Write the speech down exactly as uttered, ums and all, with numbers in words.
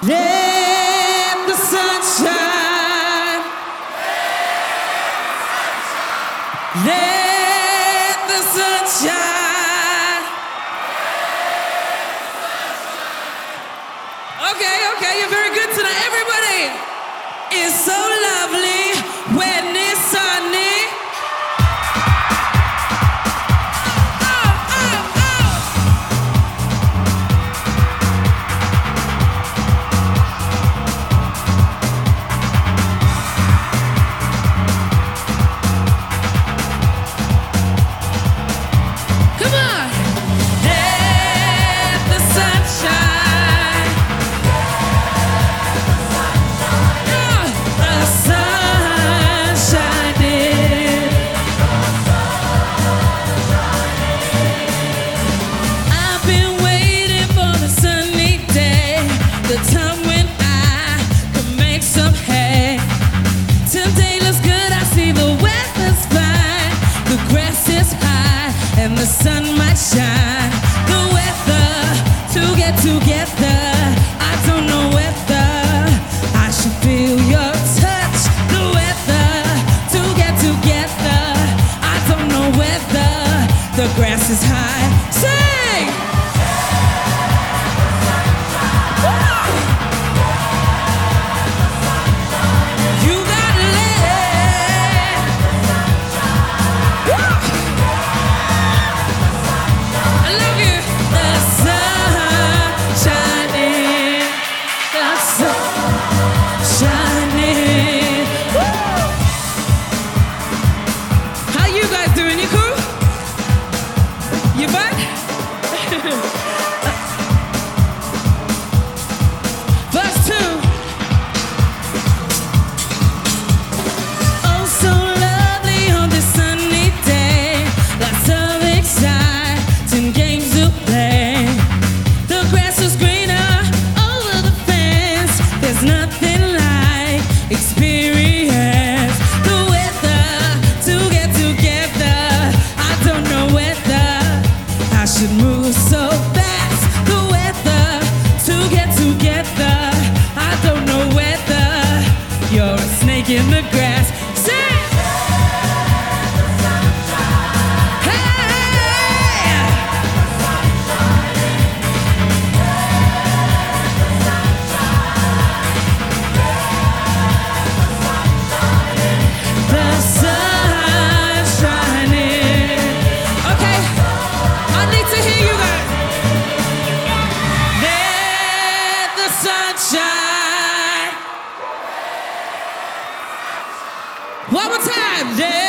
Let the sunshine. Let the sunshine. Okay, okay, you're very good tonight. Everybody, it's so lovely when it's sunny. The time when I could make some hay. Today looks good, I see the weather's fine. The grass is high and the sun might shine. The weather to get together, I don't know whether I should feel your touch. The weather to get together, I don't know whether the grass is high. Sing! Should move so fast. The weather to get together, I don't know whether you're a snake in the grass. Sing! Hey! The sun's shining. Okay. I need to hear you guys. Let the sunshine. One more time. Let